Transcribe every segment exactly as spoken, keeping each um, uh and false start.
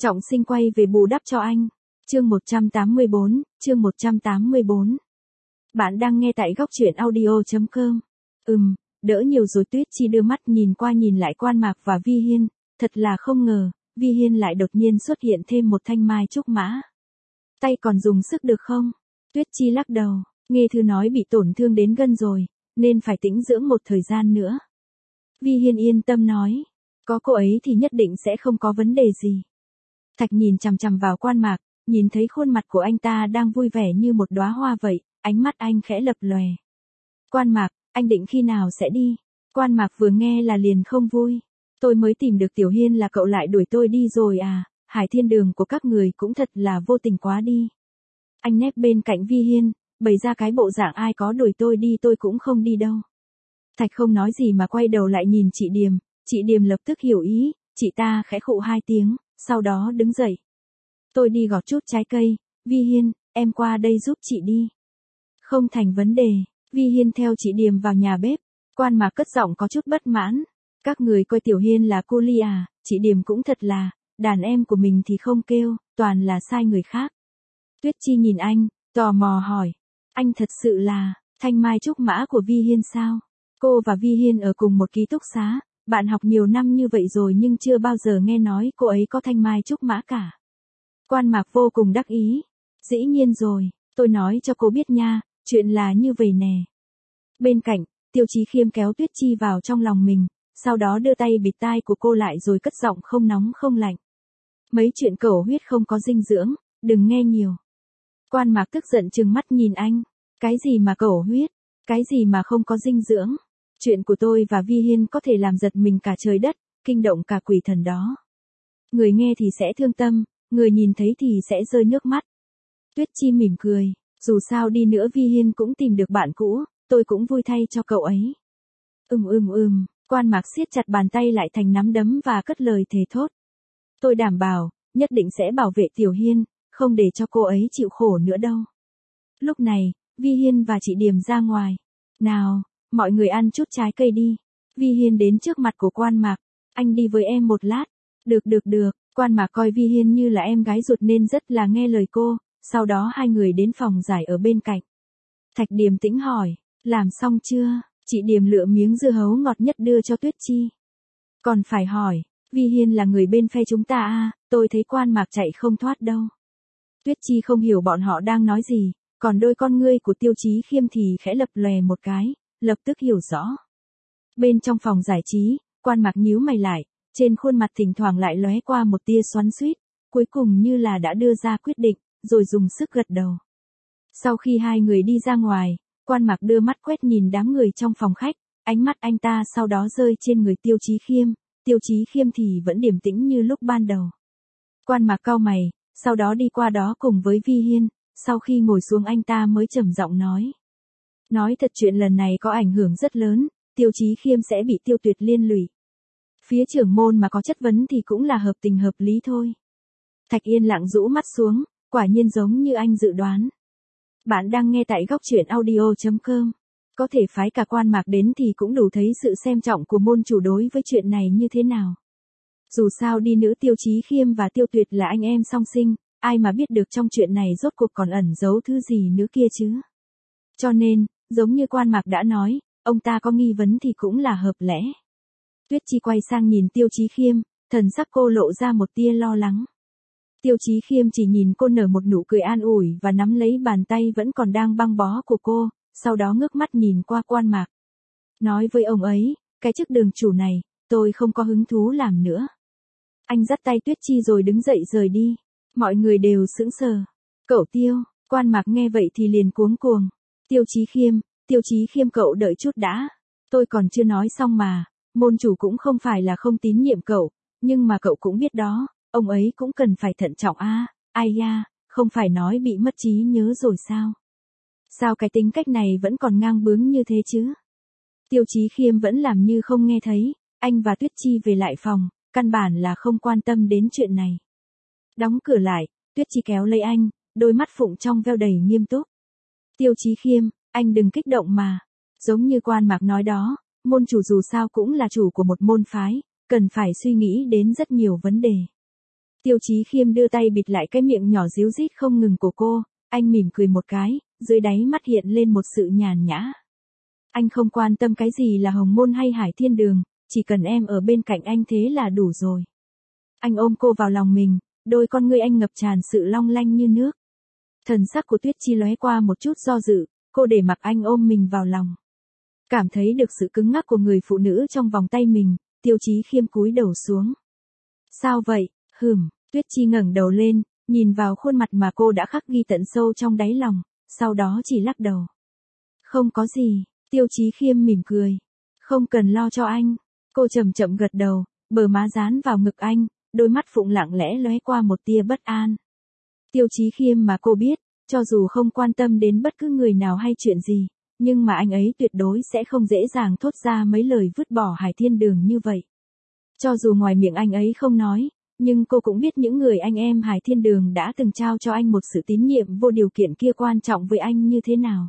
Trọng Sinh quay về bù đắp cho anh. Chương một trăm tám mươi bốn, chương một trăm tám mươi bốn. Bạn đang nghe tại góc truyện audio chấm com. Ừm, đỡ nhiều rồi. Tuyết Chi đưa mắt nhìn qua nhìn lại Quan Mạc và Vi Hiên, thật là không ngờ, Vi Hiên lại đột nhiên xuất hiện thêm một thanh mai trúc mã. Tay còn dùng sức được không? Tuyết Chi lắc đầu, nghe thư nói bị tổn thương đến gân rồi, nên phải tĩnh dưỡng một thời gian nữa. Vi Hiên yên tâm nói, có cô ấy thì nhất định sẽ không có vấn đề gì. Thạch nhìn chằm chằm vào Quan Mạc, nhìn thấy khuôn mặt của anh ta đang vui vẻ như một đóa hoa vậy, ánh mắt anh khẽ lập lòe. Quan Mạc, anh định khi nào sẽ đi? Quan Mạc vừa nghe là liền không vui. Tôi mới tìm được Tiểu Hiên là cậu lại đuổi tôi đi rồi à? Hải thiên đường của các người cũng thật là vô tình quá đi. Anh nép bên cạnh Vi Hiên, bày ra cái bộ dạng ai có đuổi tôi đi tôi cũng không đi đâu. Thạch không nói gì mà quay đầu lại nhìn chị Điềm, chị Điềm lập tức hiểu ý, chị ta khẽ khụ hai tiếng, sau đó đứng dậy. Tôi đi gọt chút trái cây, Vi Hiên, em qua đây giúp chị đi. Không thành vấn đề, Vi Hiên theo chị Điềm vào nhà bếp. Quan Mạc cất giọng có chút bất mãn. Các người coi Tiểu Hiên là cô ly à, chị Điềm cũng thật là, đàn em của mình thì không kêu, toàn là sai người khác. Tuyết Chi nhìn anh, tò mò hỏi, anh thật sự là, thanh mai trúc mã của Vi Hiên sao? Cô và Vi Hiên ở cùng một ký túc xá, bạn học nhiều năm như vậy rồi nhưng chưa bao giờ nghe nói cô ấy có thanh mai trúc mã cả. Quan Mạc vô cùng đắc ý, dĩ nhiên rồi, tôi nói cho cô biết nha, chuyện là như vậy nè. Bên cạnh, Tiêu Chí Khiêm kéo Tuyết Chi vào trong lòng mình, sau đó đưa tay bịt tai của cô lại rồi cất giọng không nóng không lạnh. Mấy chuyện cẩu huyết không có dinh dưỡng, đừng nghe nhiều. Quan Mạc tức giận trừng mắt nhìn anh, cái gì mà cẩu huyết, cái gì mà không có dinh dưỡng. Chuyện của tôi và Vi Hiên có thể làm giật mình cả trời đất, kinh động cả quỷ thần đó. Người nghe thì sẽ thương tâm, người nhìn thấy thì sẽ rơi nước mắt. Tuyết Chi mỉm cười, dù sao đi nữa Vi Hiên cũng tìm được bạn cũ, tôi cũng vui thay cho cậu ấy. Ừm ừm ừm, Quan Mạc siết chặt bàn tay lại thành nắm đấm và cất lời thề thốt. Tôi đảm bảo, nhất định sẽ bảo vệ Tiểu Hiên, không để cho cô ấy chịu khổ nữa đâu. Lúc này, Vi Hiên và chị Điềm ra ngoài. Nào, mọi người ăn chút trái cây đi. Vi Hiên đến trước mặt của Quan Mạc, anh đi với em một lát. Được được được, Quan Mạc coi Vi Hiên như là em gái ruột nên rất là nghe lời cô, sau đó hai người đến phòng giải ở bên cạnh. Thạch Điềm tĩnh hỏi, làm xong chưa? Chị Điềm lựa miếng dưa hấu ngọt nhất đưa cho Tuyết Chi. Còn phải hỏi, Vi Hiên là người bên phe chúng ta à, tôi thấy Quan Mạc chạy không thoát đâu. Tuyết Chi không hiểu bọn họ đang nói gì, còn đôi con ngươi của Tiêu Chí Khiêm thì khẽ lập lòe một cái, lập tức hiểu rõ. Bên trong phòng giải trí, Quan Mạc nhíu mày lại, trên khuôn mặt thỉnh thoảng lại lóe qua một tia xoắn xuýt, cuối cùng như là đã đưa ra quyết định, rồi dùng sức gật đầu. Sau khi hai người đi ra ngoài, Quan Mạc đưa mắt quét nhìn đám người trong phòng khách, ánh mắt anh ta sau đó rơi trên người Tiêu Chí Khiêm, Tiêu Chí Khiêm thì vẫn điềm tĩnh như lúc ban đầu. Quan Mạc cau mày, sau đó đi qua đó cùng với Vi Hiên, sau khi ngồi xuống anh ta mới trầm giọng nói. Nói thật chuyện lần này có ảnh hưởng rất lớn, Tiêu Chí Khiêm sẽ bị Tiêu Tuyệt liên lụy. Phía trưởng môn mà có chất vấn thì cũng là hợp tình hợp lý thôi. Thạch yên lặng rũ mắt xuống, quả nhiên giống như anh dự đoán. Bạn đang nghe tại góc truyện audio chấm com. Có thể phái cả Quan Mạc đến thì cũng đủ thấy sự xem trọng của môn chủ đối với chuyện này như thế nào. Dù sao đi nữa Tiêu Chí Khiêm và Tiêu Tuyệt là anh em song sinh, ai mà biết được trong chuyện này rốt cuộc còn ẩn giấu thứ gì nữa kia chứ. Cho nên, giống như Quan Mạc đã nói, ông ta có nghi vấn thì cũng là hợp lẽ. Tuyết Chi quay sang nhìn Tiêu Chí Khiêm, thần sắc cô lộ ra một tia lo lắng. Tiêu Chí Khiêm chỉ nhìn cô nở một nụ cười an ủi và nắm lấy bàn tay vẫn còn đang băng bó của cô, sau đó ngước mắt nhìn qua Quan Mạc. Nói với ông ấy, cái chức đường chủ này, tôi không có hứng thú làm nữa. Anh dắt tay Tuyết Chi rồi đứng dậy rời đi. Mọi người đều sững sờ. Cậu Tiêu, Quan Mạc nghe vậy thì liền cuống cuồng. Tiêu Chí Khiêm, Tiêu Chí Khiêm cậu đợi chút đã. Tôi còn chưa nói xong mà, môn chủ cũng không phải là không tín nhiệm cậu, nhưng mà cậu cũng biết đó, ông ấy cũng cần phải thận trọng a. À, ai da, không phải nói bị mất trí nhớ rồi sao? Sao cái tính cách này vẫn còn ngang bướng như thế chứ? Tiêu Chí Khiêm vẫn làm như không nghe thấy, anh và Tuyết Chi về lại phòng, căn bản là không quan tâm đến chuyện này. Đóng cửa lại, Tuyết Chi kéo lấy anh, đôi mắt phụng trong veo đầy nghiêm túc. Tiêu Chí Khiêm, anh đừng kích động mà. Giống như Quan Mạc nói đó, môn chủ dù sao cũng là chủ của một môn phái, cần phải suy nghĩ đến rất nhiều vấn đề. Tiêu Chí Khiêm đưa tay bịt lại cái miệng nhỏ ríu rít không ngừng của cô, anh mỉm cười một cái, dưới đáy mắt hiện lên một sự nhàn nhã. Anh không quan tâm cái gì là Hồng Môn hay Hải Thiên Đường, chỉ cần em ở bên cạnh anh thế là đủ rồi. Anh ôm cô vào lòng mình, đôi con ngươi anh ngập tràn sự long lanh như nước. Thần sắc của Tuyết Chi lóe qua một chút do dự, cô để mặc anh ôm mình vào lòng. Cảm thấy được sự cứng ngắc của người phụ nữ trong vòng tay mình, Tiêu Chí Khiêm cúi đầu xuống. Sao vậy, hừm, Tuyết Chi ngẩng đầu lên, nhìn vào khuôn mặt mà cô đã khắc ghi tận sâu trong đáy lòng, sau đó chỉ lắc đầu. Không có gì, Tiêu Chí Khiêm mỉm cười. Không cần lo cho anh. Cô chậm chậm gật đầu, bờ má dán vào ngực anh, đôi mắt phụng lặng lẽ lóe qua một tia bất an. Tiêu Chí Khiêm mà cô biết, cho dù không quan tâm đến bất cứ người nào hay chuyện gì, nhưng mà anh ấy tuyệt đối sẽ không dễ dàng thốt ra mấy lời vứt bỏ Hải Thiên Đường như vậy. Cho dù ngoài miệng anh ấy không nói, nhưng cô cũng biết những người anh em Hải Thiên Đường đã từng trao cho anh một sự tín nhiệm vô điều kiện kia quan trọng với anh như thế nào.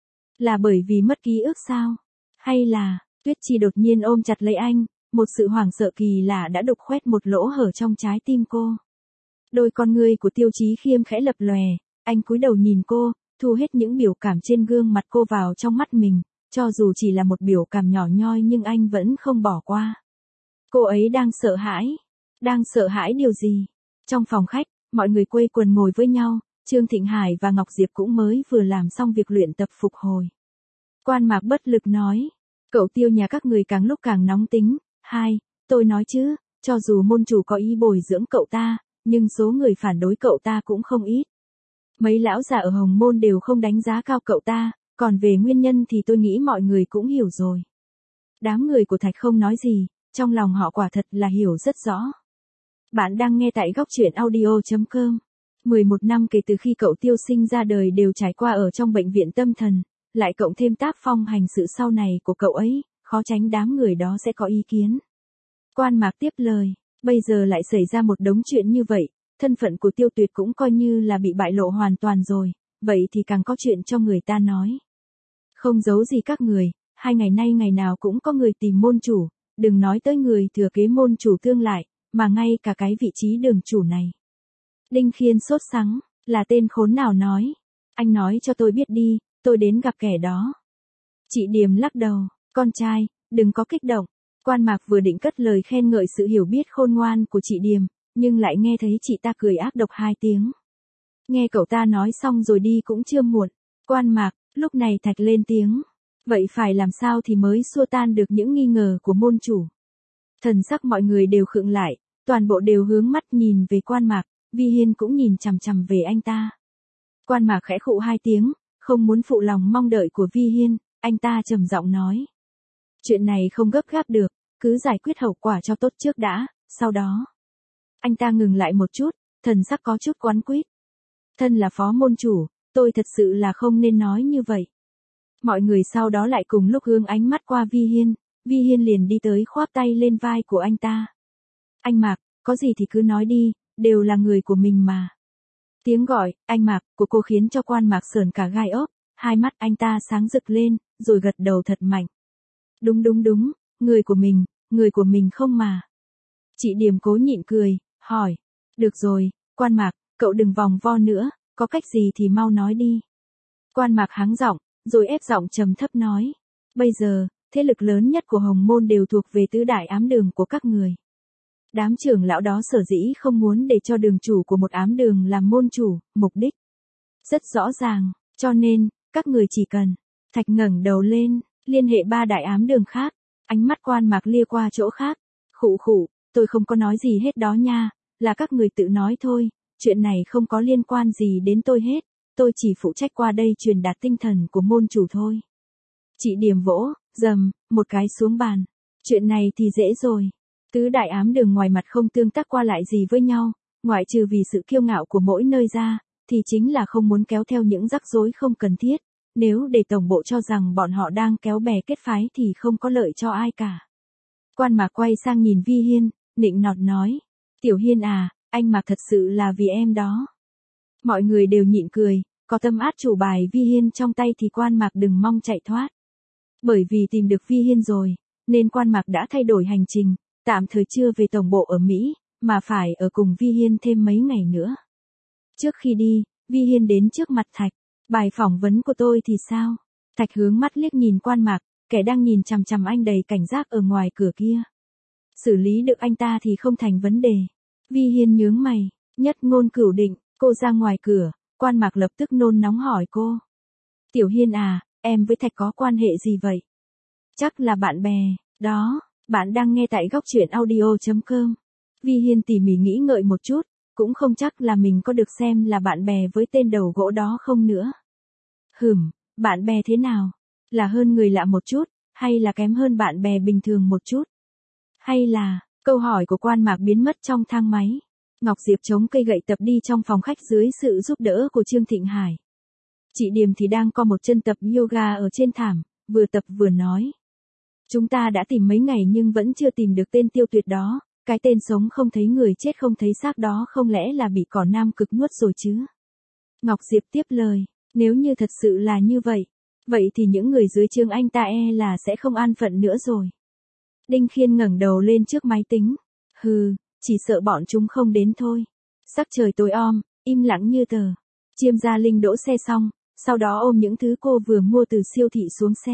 Là bởi vì mất ký ức sao? Hay là, Tuyết Chi đột nhiên ôm chặt lấy anh, một sự hoảng sợ kỳ lạ đã đục khoét một lỗ hở trong trái tim cô. Đôi con ngươi của Tiêu Chí Khiêm khẽ lập lòe, anh cúi đầu nhìn cô, thu hết những biểu cảm trên gương mặt cô vào trong mắt mình, cho dù chỉ là một biểu cảm nhỏ nhoi nhưng anh vẫn không bỏ qua. Cô ấy đang sợ hãi. Đang sợ hãi điều gì? Trong phòng khách, mọi người quây quần ngồi với nhau, Trương Thịnh Hải và Ngọc Diệp cũng mới vừa làm xong việc luyện tập phục hồi. Quan Mạc bất lực nói, cậu Tiêu nhà các người càng lúc càng nóng tính. Hai, tôi nói chứ, cho dù môn chủ có ý bồi dưỡng cậu ta, nhưng số người phản đối cậu ta cũng không ít. Mấy lão già ở Hồng Môn đều không đánh giá cao cậu ta, còn về nguyên nhân thì tôi nghĩ mọi người cũng hiểu rồi. Đám người của Thạch không nói gì, trong lòng họ quả thật là hiểu rất rõ. Bạn đang nghe tại góc truyện audio chấm com. mười một năm kể từ khi cậu Tiêu sinh ra đời đều trải qua ở trong bệnh viện tâm thần, lại cộng thêm tác phong hành sự sau này của cậu ấy, khó tránh đám người đó sẽ có ý kiến. Quan Mạc tiếp lời, bây giờ lại xảy ra một đống chuyện như vậy, thân phận của Tiêu Tuyệt cũng coi như là bị bại lộ hoàn toàn rồi, vậy thì càng có chuyện cho người ta nói. Không giấu gì các người, hai ngày nay ngày nào cũng có người tìm môn chủ, đừng nói tới người thừa kế môn chủ tương lại, mà ngay cả cái vị trí đường chủ này. Đinh Khiên sốt sắng, là tên khốn nào nói? Anh nói cho tôi biết đi, tôi đến gặp kẻ đó. Chị Điềm lắc đầu, con trai, đừng có kích động. Quan Mạc vừa định cất lời khen ngợi sự hiểu biết khôn ngoan của chị Điềm, nhưng lại nghe thấy chị ta cười ác độc hai tiếng. Nghe cậu ta nói xong rồi đi cũng chưa muộn. Quan Mạc, lúc này Thạch lên tiếng. Vậy phải làm sao thì mới xua tan được những nghi ngờ của môn chủ? Thần sắc mọi người đều khựng lại, toàn bộ đều hướng mắt nhìn về Quan Mạc, Vi Hiên cũng nhìn chằm chằm về anh ta. Quan Mạc khẽ khụ hai tiếng, không muốn phụ lòng mong đợi của Vi Hiên, anh ta trầm giọng nói. Chuyện này không gấp gáp được, cứ giải quyết hậu quả cho tốt trước đã, sau đó. Anh ta ngừng lại một chút, thần sắc có chút quắn quýt. Thân là phó môn chủ, tôi thật sự là không nên nói như vậy. Mọi người sau đó lại cùng lúc hướng ánh mắt qua Vi Hiên, Vi Hiên liền đi tới khoác tay lên vai của anh ta. Anh Mạc, có gì thì cứ nói đi, đều là người của mình mà. Tiếng gọi, anh Mạc, của cô khiến cho Quan Mạc sởn cả gai ốc, hai mắt anh ta sáng rực lên, rồi gật đầu thật mạnh. Đúng đúng đúng, người của mình, người của mình không mà. Chị Điềm cố nhịn cười, hỏi. Được rồi, Quan Mạc, cậu đừng vòng vo nữa, có cách gì thì mau nói đi. Quan Mạc hắng giọng, rồi ép giọng trầm thấp nói. Bây giờ, thế lực lớn nhất của Hồng Môn đều thuộc về tứ đại ám đường của các người. Đám trưởng lão đó sở dĩ không muốn để cho đường chủ của một ám đường làm môn chủ, mục đích rất rõ ràng, cho nên, các người chỉ cần. Thạch ngẩng đầu lên, liên hệ ba đại ám đường khác, ánh mắt Quan Mạc lia qua chỗ khác. Khụ khụ, tôi không có nói gì hết đó nha, là các người tự nói thôi, chuyện này không có liên quan gì đến tôi hết, tôi chỉ phụ trách qua đây truyền đạt tinh thần của môn chủ thôi. Chị Điềm vỗ, dầm, một cái xuống bàn. Chuyện này thì dễ rồi. Tứ đại ám đường ngoài mặt không tương tác qua lại gì với nhau, ngoại trừ vì sự kiêu ngạo của mỗi nơi ra, thì chính là không muốn kéo theo những rắc rối không cần thiết. Nếu để tổng bộ cho rằng bọn họ đang kéo bè kết phái thì không có lợi cho ai cả. Quan Mạc quay sang nhìn Vi Hiên, nịnh nọt nói. Tiểu Hiên à, anh Mạc thật sự là vì em đó. Mọi người đều nhịn cười, có tâm át chủ bài Vi Hiên trong tay thì Quan Mạc đừng mong chạy thoát. Bởi vì tìm được Vi Hiên rồi, nên Quan Mạc đã thay đổi hành trình, tạm thời chưa về tổng bộ ở Mỹ, mà phải ở cùng Vi Hiên thêm mấy ngày nữa. Trước khi đi, Vi Hiên đến trước mặt Thạch. Bài phỏng vấn của tôi thì sao? Thạch hướng mắt liếc nhìn Quan Mạc, kẻ đang nhìn chằm chằm anh đầy cảnh giác ở ngoài cửa kia. Xử lý được anh ta thì không thành vấn đề. Vi Hiên nhướng mày, nhất ngôn cửu định, cô ra ngoài cửa, Quan Mạc lập tức nôn nóng hỏi cô. Tiểu Hiên à, em với Thạch có quan hệ gì vậy? Chắc là bạn bè, đó, bạn đang nghe tại góc truyện audio chấm com. Vi Hiên tỉ mỉ nghĩ ngợi một chút, cũng không chắc là mình có được xem là bạn bè với tên đầu gỗ đó không nữa. Hừm, bạn bè thế nào? Là hơn người lạ một chút, hay là kém hơn bạn bè bình thường một chút? Hay là, câu hỏi của Quan Mạc biến mất trong thang máy. Ngọc Diệp chống cây gậy tập đi trong phòng khách dưới sự giúp đỡ của Trương Thịnh Hải. Chị Điềm thì đang co một chân tập yoga ở trên thảm, vừa tập vừa nói. Chúng ta đã tìm mấy ngày nhưng vẫn chưa tìm được tên Tiêu Tuyệt đó, cái tên sống không thấy người chết không thấy xác đó không lẽ là bị cỏ nam cực nuốt rồi chứ? Ngọc Diệp tiếp lời, nếu như thật sự là như vậy, vậy thì những người dưới trướng anh ta e là sẽ không an phận nữa rồi. Đinh Khiên ngẩng đầu lên trước máy tính. Hừ, chỉ sợ bọn chúng không đến thôi. Sắc trời tối om, im lặng như tờ. Chiêm Gia Linh đỗ xe xong, sau đó ôm những thứ cô vừa mua từ siêu thị xuống xe.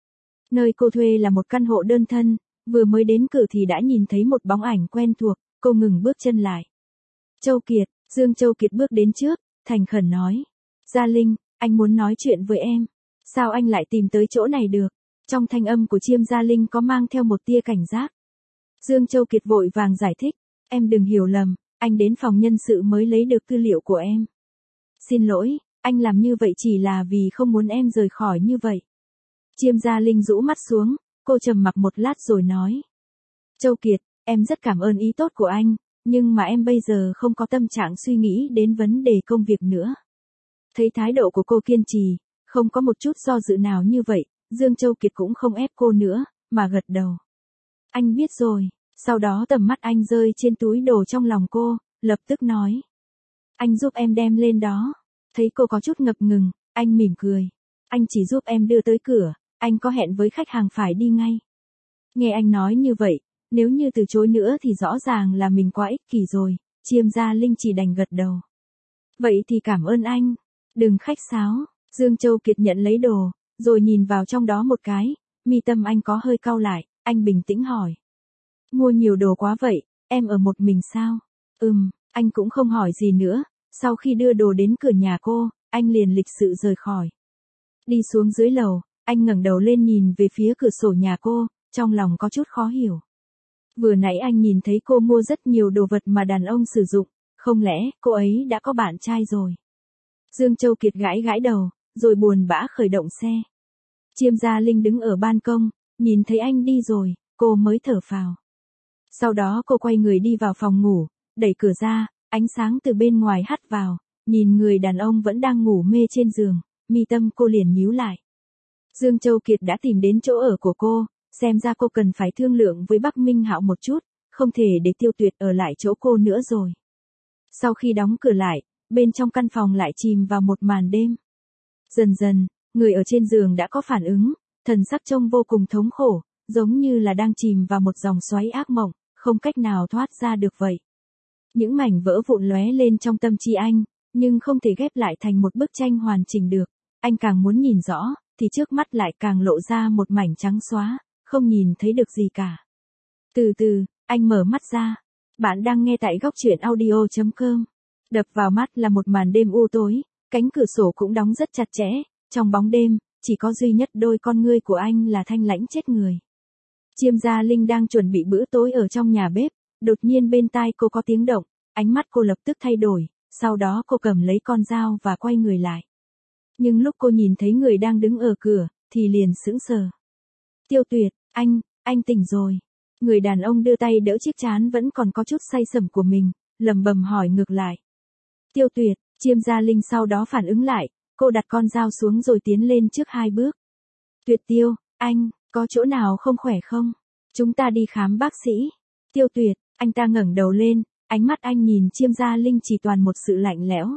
Nơi cô thuê là một căn hộ đơn thân, vừa mới đến cửa thì đã nhìn thấy một bóng ảnh quen thuộc, cô ngừng bước chân lại. Châu Kiệt, Dương Châu Kiệt bước đến trước, thành khẩn nói. Gia Linh, anh muốn nói chuyện với em. Sao anh lại tìm tới chỗ này được? Trong thanh âm của Chiêm Gia Linh có mang theo một tia cảnh giác. Dương Châu Kiệt vội vàng giải thích. Em đừng hiểu lầm, anh đến phòng nhân sự mới lấy được tư liệu của em. Xin lỗi, anh làm như vậy chỉ là vì không muốn em rời khỏi như vậy. Chiêm Gia Linh rũ mắt xuống, cô trầm mặc một lát rồi nói. Châu Kiệt, em rất cảm ơn ý tốt của anh, nhưng mà em bây giờ không có tâm trạng suy nghĩ đến vấn đề công việc nữa. Thấy thái độ của cô kiên trì, không có một chút do dự nào như vậy, Dương Châu Kiệt cũng không ép cô nữa, mà gật đầu. Anh biết rồi, sau đó tầm mắt anh rơi trên túi đồ trong lòng cô, lập tức nói. Anh giúp em đem lên đó. Thấy cô có chút ngập ngừng, anh mỉm cười. Anh chỉ giúp em đưa tới cửa, anh có hẹn với khách hàng phải đi ngay. Nghe anh nói như vậy, nếu như từ chối nữa thì rõ ràng là mình quá ích kỷ rồi, Chiêm Gia Linh chỉ đành gật đầu. Vậy thì cảm ơn anh, đừng khách sáo. Dương Châu Kiệt nhận lấy đồ, rồi nhìn vào trong đó một cái, mi tâm anh có hơi cau lại, anh bình tĩnh hỏi. Mua nhiều đồ quá vậy, em ở một mình sao? Ừm, anh cũng không hỏi gì nữa, sau khi đưa đồ đến cửa nhà cô, anh liền lịch sự rời khỏi. Đi xuống dưới lầu, anh ngẩng đầu lên nhìn về phía cửa sổ nhà cô, trong lòng có chút khó hiểu. Vừa nãy anh nhìn thấy cô mua rất nhiều đồ vật mà đàn ông sử dụng, không lẽ cô ấy đã có bạn trai rồi? Dương Châu Kiệt gãi gãi đầu, rồi buồn bã khởi động xe. Chiêm Gia Linh đứng ở ban công, nhìn thấy anh đi rồi, cô mới thở phào. Sau đó cô quay người đi vào phòng ngủ, đẩy cửa ra, ánh sáng từ bên ngoài hắt vào, nhìn người đàn ông vẫn đang ngủ mê trên giường, mi tâm cô liền nhíu lại. Dương Châu Kiệt đã tìm đến chỗ ở của cô, xem ra cô cần phải thương lượng với Bắc Minh Hạo một chút, không thể để Tiêu Tuyệt ở lại chỗ cô nữa rồi. Sau khi đóng cửa lại, bên trong căn phòng lại chìm vào một màn đêm. Dần dần, người ở trên giường đã có phản ứng, thần sắc trông vô cùng thống khổ, giống như là đang chìm vào một dòng xoáy ác mộng, không cách nào thoát ra được vậy. Những mảnh vỡ vụn lóe lên trong tâm trí anh, nhưng không thể ghép lại thành một bức tranh hoàn chỉnh được. Anh càng muốn nhìn rõ, thì trước mắt lại càng lộ ra một mảnh trắng xóa, không nhìn thấy được gì cả. Từ từ, anh mở mắt ra. Bạn đang nghe tại góc truyện audio chấm com. Đập vào mắt là một màn đêm u tối, cánh cửa sổ cũng đóng rất chặt chẽ, trong bóng đêm, chỉ có duy nhất đôi con ngươi của anh là thanh lãnh chết người. Chiêm Gia Linh đang chuẩn bị bữa tối ở trong nhà bếp, đột nhiên bên tai cô có tiếng động, ánh mắt cô lập tức thay đổi, sau đó cô cầm lấy con dao và quay người lại. Nhưng lúc cô nhìn thấy người đang đứng ở cửa, thì liền sững sờ. Tiêu Tuyệt, anh, anh tỉnh rồi. Người đàn ông đưa tay đỡ chiếc trán vẫn còn có chút say sẩm của mình, lẩm bẩm hỏi ngược lại. Tiêu Tuyệt, Chiêm Gia Linh sau đó phản ứng lại, cô đặt con dao xuống rồi tiến lên trước hai bước. Tuyệt Tiêu, anh, có chỗ nào không khỏe không? Chúng ta đi khám bác sĩ. Tiêu Tuyệt, anh ta ngẩng đầu lên, ánh mắt anh nhìn Chiêm Gia Linh chỉ toàn một sự lạnh lẽo.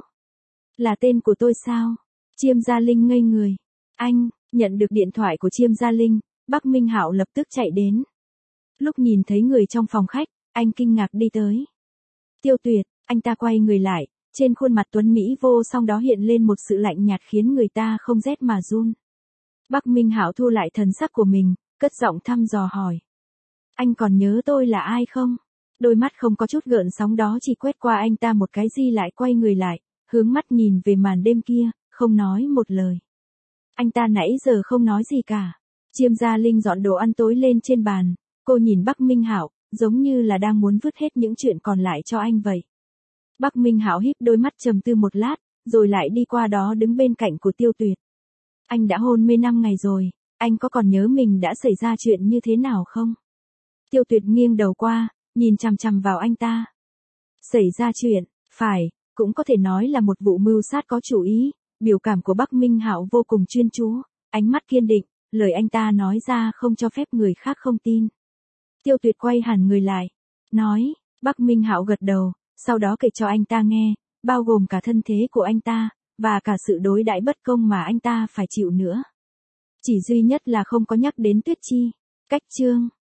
Là tên của tôi sao? Chiêm Gia Linh ngây người. Anh, nhận được điện thoại của Chiêm Gia Linh, Bắc Minh Hạo lập tức chạy đến. Lúc nhìn thấy người trong phòng khách, anh kinh ngạc đi tới. Tiêu Tuyệt, anh ta quay người lại, trên khuôn mặt tuấn Mỹ vô song đó hiện lên một sự lạnh nhạt khiến người ta không rét mà run. Bắc Minh Hạo thu lại thần sắc của mình, cất giọng thăm dò hỏi. Anh còn nhớ tôi là ai không? Đôi mắt không có chút gợn sóng đó chỉ quét qua anh ta một cái di lại quay người lại, hướng mắt nhìn về màn đêm kia, không nói một lời. Anh ta nãy giờ không nói gì cả. Chiêm Gia Linh dọn đồ ăn tối lên trên bàn, cô nhìn Bắc Minh Hạo, giống như là đang muốn vứt hết những chuyện còn lại cho anh vậy. Bắc Minh Hạo híp đôi mắt trầm tư một lát, rồi lại đi qua đó đứng bên cạnh của Tiêu Tuyệt. Anh đã hôn mê năm ngày rồi, anh có còn nhớ mình đã xảy ra chuyện như thế nào không? Tiêu Tuyệt nghiêng đầu qua, nhìn chằm chằm vào anh ta. Xảy ra chuyện, phải, cũng có thể nói là một vụ mưu sát có chủ ý. Biểu cảm của Bắc Minh Hạo vô cùng chuyên chú, ánh mắt kiên định, lời anh ta nói ra không cho phép người khác không tin. Tiêu Tuyệt quay hẳn người lại, nói, Bắc Minh Hạo gật đầu, sau đó kể cho anh ta nghe, bao gồm cả thân thế của anh ta, và cả sự đối đãi bất công mà anh ta phải chịu nữa. Chỉ duy nhất là không có nhắc đến Tuyết Chi. Cách chương